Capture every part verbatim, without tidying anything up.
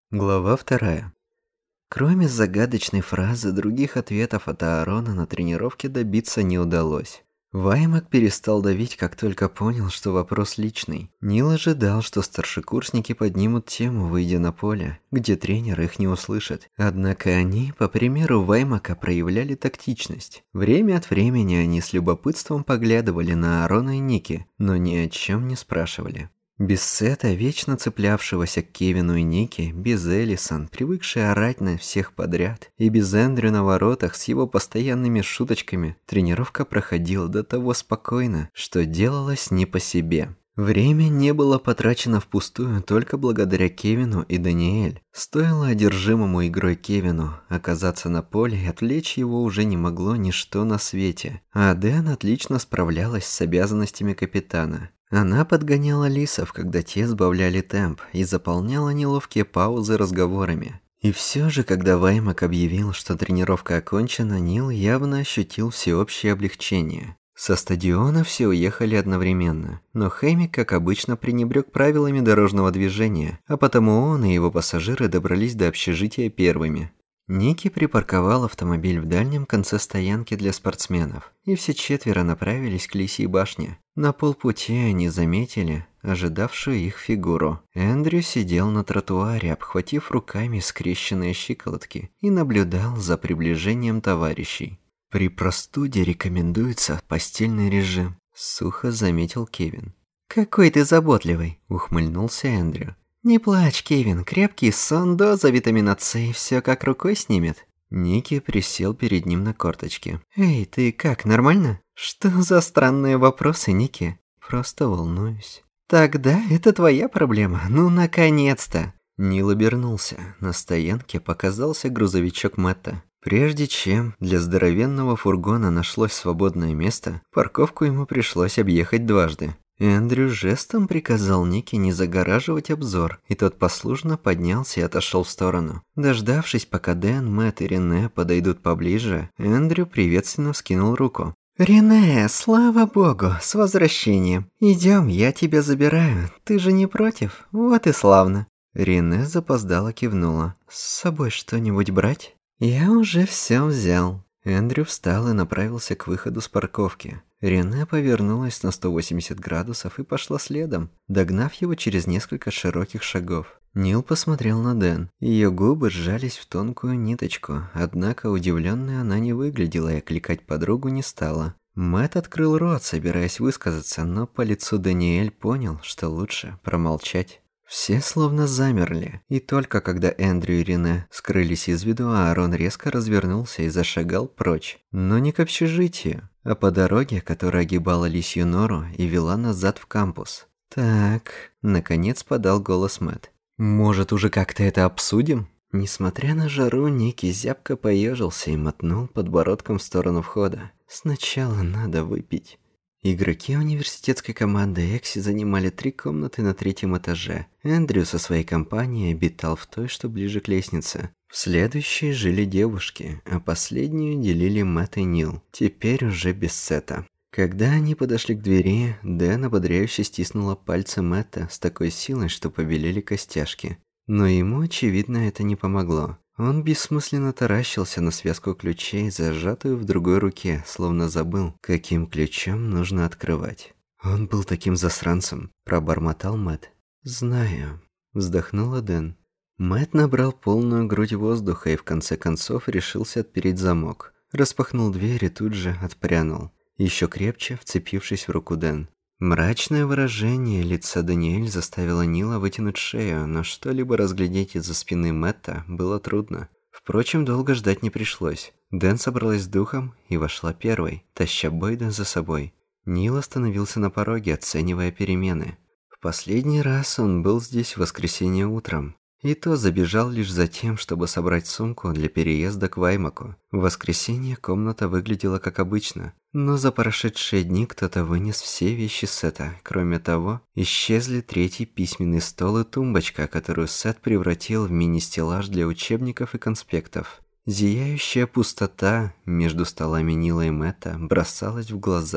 Глава вторая. Кроме загадочной фразы, других ответов от Аарона на тренировке добиться не удалось. Ваймак перестал давить, как только понял, что вопрос личный. Нил ожидал, что старшекурсники поднимут тему, выйдя на поле, где тренер их не услышит. Однако они, по примеру Ваймака, проявляли тактичность. Время от времени они с любопытством поглядывали на Аарона и Ники, но ни о чем не спрашивали. Без Сета, вечно цеплявшегося к Кевину и Нике, без Элисон, привыкшей орать на всех подряд, и без Эндрю на воротах с его постоянными шуточками, тренировка проходила до того спокойно, что делалось не по себе. Время не было потрачено впустую только благодаря Кевину и Даниэль. Стоило одержимому игрой Кевину оказаться на поле, и отвлечь его уже не могло ничто на свете. А Дэн отлично справлялась с обязанностями капитана. Она подгоняла лисов, когда те сбавляли темп, и заполняла неловкие паузы разговорами. И все же, когда Ваймак объявил, что тренировка окончена, Нил явно ощутил всеобщее облегчение. Со стадиона все уехали одновременно, но Хэмик, как обычно, пренебрег правилами дорожного движения, а потому он и его пассажиры добрались до общежития первыми. Ники припарковал автомобиль в дальнем конце стоянки для спортсменов, и все четверо направились к Лисьей башне. На полпути они заметили ожидавшую их фигуру. Эндрю сидел на тротуаре, обхватив руками скрещенные щиколотки, и наблюдал за приближением товарищей. «При простуде рекомендуется постельный режим», – сухо заметил Кевин. «Какой ты заботливый», – ухмыльнулся Эндрю. «Не плачь, Кевин, крепкий сон, доза витамина С и все как рукой снимет». Ники присел перед ним на корточки. «Эй, ты как, нормально?» «Что за странные вопросы, Ники?» «Просто волнуюсь». «Тогда это твоя проблема, ну наконец-то!» Нил обернулся. На стоянке показался грузовичок Мэтта. Прежде чем для здоровенного фургона нашлось свободное место, парковку ему пришлось объехать дважды. Эндрю жестом приказал Нике не загораживать обзор, и тот послушно поднялся и отошел в сторону. Дождавшись, пока Дэн, Мэтт и Рене подойдут поближе, Эндрю приветственно вскинул руку. «Рене, слава богу, с возвращением. Идем, я тебя забираю. Ты же не против? Вот и славно». Рене запоздало кивнула. «С собой что-нибудь брать?» «Я уже все взял». Эндрю встал и направился к выходу с парковки. Рене повернулась на сто восемьдесят градусов и пошла следом, догнав его через несколько широких шагов. Нил посмотрел на Дэн. Ее губы сжались в тонкую ниточку, однако удивленной она не выглядела и окликать подругу не стала. Мэтт открыл рот, собираясь высказаться, но по лицу Даниэль понял, что лучше промолчать. Все словно замерли, и только когда Эндрю и Рене скрылись из виду, Аарон резко развернулся и зашагал прочь. Но не к общежитию, а по дороге, которая огибала Лисью нору и вела назад в кампус. «Так», — наконец подал голос Мэтт. «Может, уже как-то это обсудим?» Несмотря на жару, Ники зябко поежился и мотнул подбородком в сторону входа. «Сначала надо выпить». Игроки университетской команды Экси занимали три комнаты на третьем этаже. Эндрю со своей компанией обитал в той, что ближе к лестнице. В следующей жили девушки, а последнюю делили Мэтт и Нил, теперь уже без Сета. Когда они подошли к двери, Дэн ободряюще стиснула пальцы Мэтта с такой силой, что побелели костяшки. Но ему, очевидно, это не помогло. Он бессмысленно таращился на связку ключей, зажатую в другой руке, словно забыл, каким ключом нужно открывать. «Он был таким засранцем», – пробормотал Мэтт. «Знаю», – вздохнула Дэн. Мэтт набрал полную грудь воздуха и в конце концов решился отпереть замок. Распахнул дверь и тут же отпрянул, еще крепче вцепившись в руку Дэн. Мрачное выражение лица Даниэль заставило Нила вытянуть шею, но что-либо разглядеть из-за спины Мэтта было трудно. Впрочем, долго ждать не пришлось. Дэн собралась с духом и вошла первой, таща Бойда за собой. Нил остановился на пороге, оценивая перемены. В последний раз он был здесь в воскресенье утром. И то забежал лишь за тем, чтобы собрать сумку для переезда к Ваймаку. В воскресенье комната выглядела как обычно, но за прошедшие дни кто-то вынес все вещи Сета. Кроме того, исчезли третий письменный стол и тумбочка, которую Сет превратил в мини-стеллаж для учебников и конспектов. Зияющая пустота между столами Нила и Мэтта бросалась в глаза.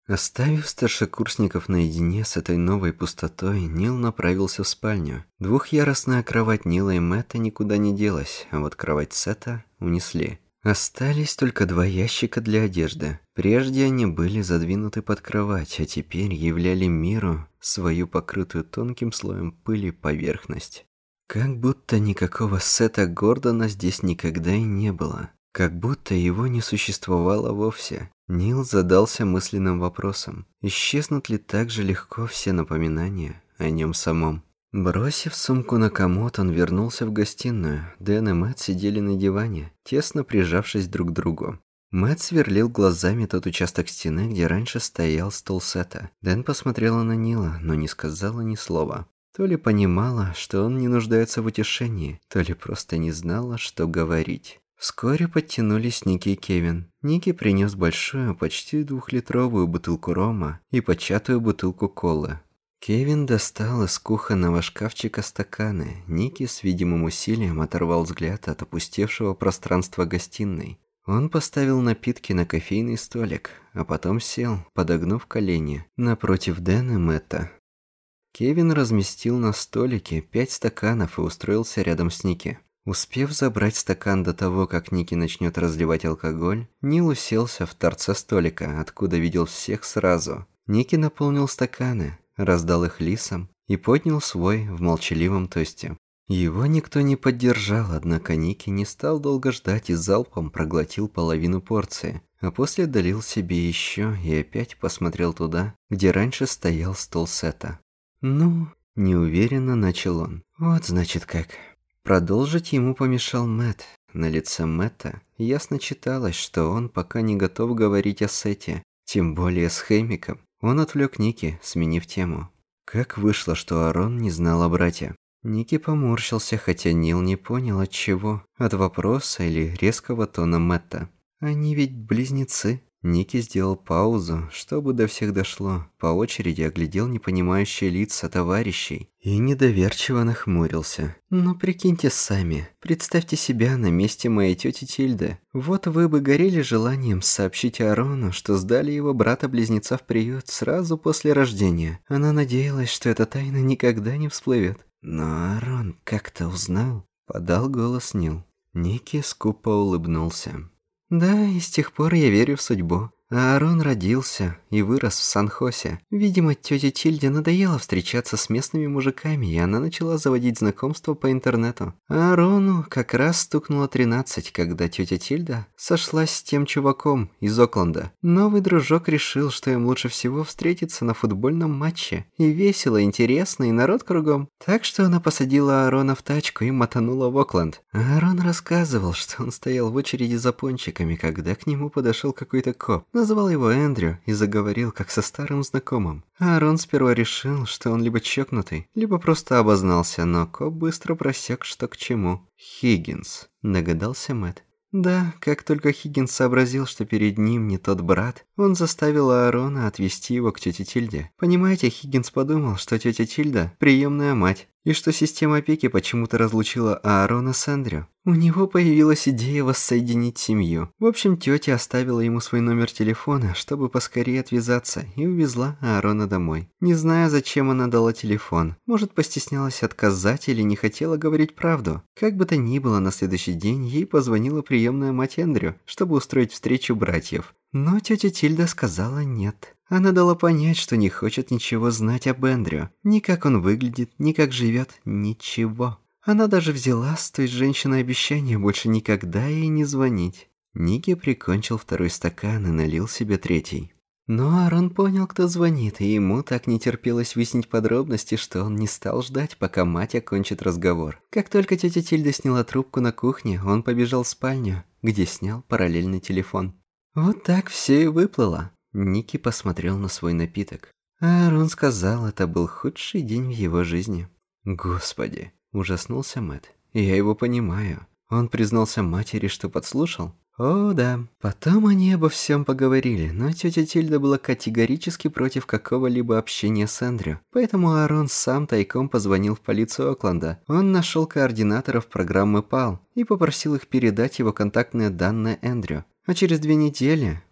Оставив старшекурсников наедине с этой новой пустотой, Нил направился в спальню. Двухъярусная кровать Нила и Мэтта никуда не делась, а вот кровать Сета унесли. Остались только два ящика для одежды. Прежде они были задвинуты под кровать, а теперь являли миру свою покрытую тонким слоем пыли поверхность. Как будто никакого Сета Гордона здесь никогда и не было. Как будто его не существовало вовсе. Нил задался мысленным вопросом, исчезнут ли так же легко все напоминания о нем самом. Бросив сумку на комод, он вернулся в гостиную. Дэн и Мэтт сидели на диване, тесно прижавшись друг к другу. Мэтт сверлил глазами тот участок стены, где раньше стоял стол Сета. Дэн посмотрела на Нила, но не сказала ни слова. То ли понимала, что он не нуждается в утешении, то ли просто не знала, что говорить. Вскоре подтянулись Ники и Кевин. Ники принес большую, почти двухлитровую бутылку рома и початую бутылку колы. Кевин достал из кухонного шкафчика стаканы. Ники с видимым усилием оторвал взгляд от опустевшего пространства гостиной. Он поставил напитки на кофейный столик, а потом сел, подогнув колени, напротив Дэна и Мэтта. Кевин разместил на столике пять стаканов и устроился рядом с Ники. Успев забрать стакан до того, как Ники начнет разливать алкоголь, Нил уселся в торце столика, откуда видел всех сразу. Ники наполнил стаканы, раздал их лисам и поднял свой в молчаливом тосте. Его никто не поддержал, однако Ники не стал долго ждать и залпом проглотил половину порции, а после долил себе еще и опять посмотрел туда, где раньше стоял стол Сета. «Ну...» – неуверенно начал он. «Вот значит как...» Продолжить ему помешал Мэтт. На лице Мэтта ясно читалось, что он пока не готов говорить о Сете, тем более с Хэмиком. Он отвлек Ники, сменив тему. Как вышло, что Аарон не знал о брате? Ники поморщился, хотя Нил не понял от чего, от вопроса или резкого тона Мэтта. Они ведь близнецы. Ники сделал паузу, чтобы до всех дошло, по очереди оглядел непонимающие лица товарищей и недоверчиво нахмурился. «Ну прикиньте сами, представьте себя на месте моей тети Тильды. Вот вы бы горели желанием сообщить Аарону, что сдали его брата-близнеца в приют сразу после рождения. Она надеялась, что эта тайна никогда не всплывет. Но Аарон как-то узнал», — подал голос Нил. Ники скупо улыбнулся. «Да, и с тех пор я верю в судьбу. Аарон родился и вырос в Сан-Хосе. Видимо, тете Тильде надоело встречаться с местными мужиками, и она начала заводить знакомства по интернету. Аарону как раз стукнуло тринадцать, когда тетя Тильда сошлась с тем чуваком из Окленда. Новый дружок решил, что им лучше всего встретиться на футбольном матче. И весело, интересно, и народ кругом. Так что она посадила Аарона в тачку и мотанула в Окленд. Аарон рассказывал, что он стоял в очереди за пончиками, когда к нему подошел какой-то коп. Назвал его Эндрю и заговорил, как со старым знакомым. Аарон сперва решил, что он либо чокнутый, либо просто обознался, но коп быстро просек, что к чему. «Хиггинс», — догадался Мэтт. Да, как только Хиггинс сообразил, что перед ним не тот брат, он заставил Аарона отвезти его к тете Тильде. Понимаете, Хиггинс подумал, что тетя Тильда – приемная мать, и что система опеки почему-то разлучила Аарона с Эндрю. У него появилась идея воссоединить семью. В общем, тетя оставила ему свой номер телефона, чтобы поскорее отвязаться, и увезла Аарона домой. Не знаю, зачем она дала телефон. Может, постеснялась отказать или не хотела говорить правду. Как бы то ни было, на следующий день ей позвонила приемная мать Эндрю, чтобы устроить встречу братьев. Но тетя Тильда сказала нет. Она дала понять, что не хочет ничего знать об Эндрю. Ни как он выглядит, ни как живет, ничего. Она даже взяла с той женщиной обещание больше никогда ей не звонить. Ники прикончил второй стакан и налил себе третий. Но Аарон понял, кто звонит, и ему так не терпелось выяснить подробности, что он не стал ждать, пока мать окончит разговор. Как только тетя Тильда сняла трубку на кухне, он побежал в спальню, где снял параллельный телефон. Вот так все и выплыло. Ники посмотрел на свой напиток. Аарон сказал, это был худший день в его жизни. Господи, ужаснулся Мэтт. Я его понимаю. Он признался матери, что подслушал? О, да. Потом они обо всем поговорили, но тетя Тильда была категорически против какого-либо общения с Эндрю. Поэтому Аарон сам тайком позвонил в полицию Окленда. Он нашел координаторов программы пал и попросил их передать его контактные данные Эндрю. А через две недели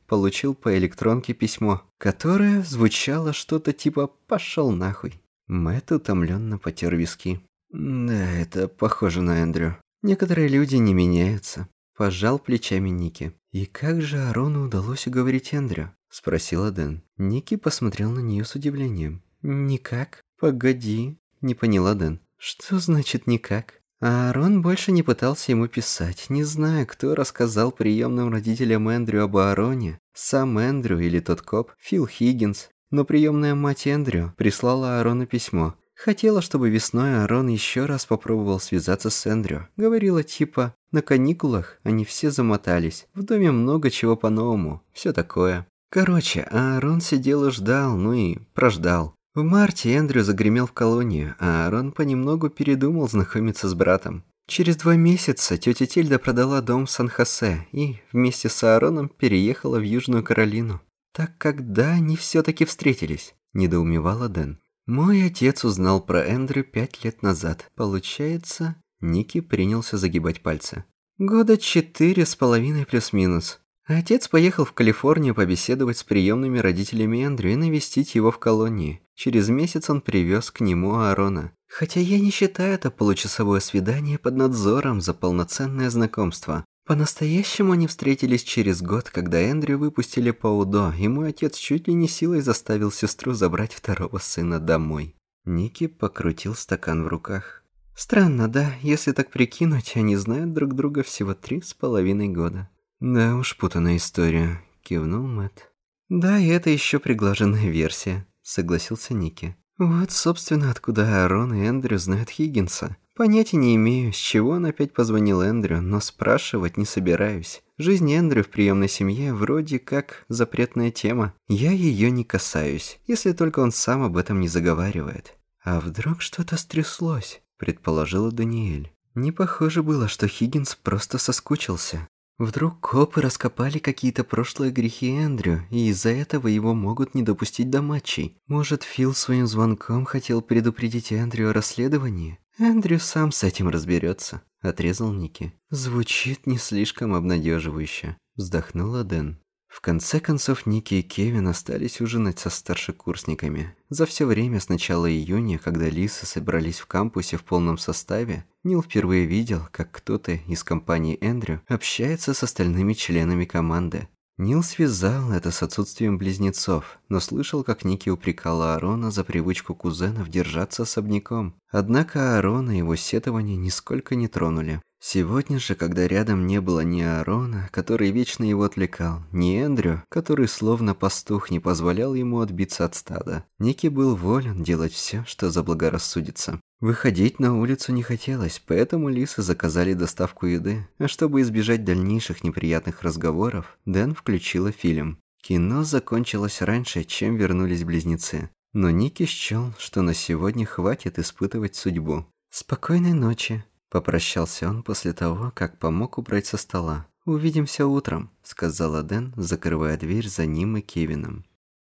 получил по электронке письмо, которое звучало что-то типа «пошел нахуй». Мэтт утомленно потер виски. «Да, это похоже на Эндрю. Некоторые люди не меняются». Пожал плечами Ники. «И как же Аарону удалось уговорить Эндрю?» Спросила Дэн. Ники посмотрел на нее с удивлением. «Никак? Погоди». Не поняла Дэн. «Что значит никак?» Аарон больше не пытался ему писать. Не знаю, кто рассказал приемным родителям Эндрю об Аароне. Сам Эндрю или тот коп, Фил Хиггинс. Но приемная мать Эндрю прислала Аарону письмо. Хотела, чтобы весной Аарон еще раз попробовал связаться с Эндрю. Говорила типа, на каникулах они все замотались. В доме много чего по-новому. Все такое. Короче, Аарон сидел и ждал, ну и прождал. В марте Эндрю загремел в колонию, а Аарон понемногу передумал знакомиться с братом. Через два месяца тетя Тильда продала дом в Сан-Хосе и вместе с Аароном переехала в Южную Каролину. «Так когда они все-таки встретились?» – недоумевала Дэн. «Мой отец узнал про Эндрю пять лет назад. Получается...» Ники принялся загибать пальцы. «Года четыре с половиной плюс-минус. Отец поехал в Калифорнию побеседовать с приемными родителями Эндрю и навестить его в колонии. Через месяц он привез к нему Аарона. Хотя я не считаю это получасовое свидание под надзором за полноценное знакомство. По-настоящему они встретились через год, когда Эндрю выпустили по УДО, и мой отец чуть ли не силой заставил сестру забрать второго сына домой». Ники покрутил стакан в руках. «Странно, да? Если так прикинуть, они знают друг друга всего три с половиной года». «Да уж, путанная история», – кивнул Мэтт. «Да, и это еще приглаженная версия», – согласился Ники. «Вот, собственно, откуда Аарон и Эндрю знают Хиггинса. Понятия не имею, с чего он опять позвонил Эндрю, но спрашивать не собираюсь. Жизнь Эндрю в приемной семье вроде как запретная тема. Я ее не касаюсь, если только он сам об этом не заговаривает». «А вдруг что-то стряслось?» – предположила Даниэль. Не похоже было, что Хиггинс просто соскучился. Вдруг копы раскопали какие-то прошлые грехи Эндрю, и из-за этого его могут не допустить до матчей. Может, Фил своим звонком хотел предупредить Эндрю о расследовании? Эндрю сам с этим разберется, отрезал Ники. Звучит не слишком обнадеживающе, вздохнула Дэн. В конце концов, Ники и Кевин остались ужинать со старшекурсниками. За все время с начала июня, когда Лисы собрались в кампусе в полном составе, Нил впервые видел, как кто-то из компании Эндрю общается с остальными членами команды. Нил связал это с отсутствием близнецов, но слышал, как Ники упрекал Аарона за привычку кузенов держаться особняком. Однако Аарона его сетования нисколько не тронули. Сегодня же, когда рядом не было ни Аарона, который вечно его отвлекал, ни Эндрю, который словно пастух не позволял ему отбиться от стада, Ники был волен делать все, что заблагорассудится. Выходить на улицу не хотелось, поэтому Лисы заказали доставку еды, а чтобы избежать дальнейших неприятных разговоров, Дэн включила фильм. Кино закончилось раньше, чем вернулись близнецы, но Ники счел, что на сегодня хватит испытывать судьбу. «Спокойной ночи», – попрощался он после того, как помог убрать со стола. «Увидимся утром», – сказала Дэн, закрывая дверь за ним и Кевином.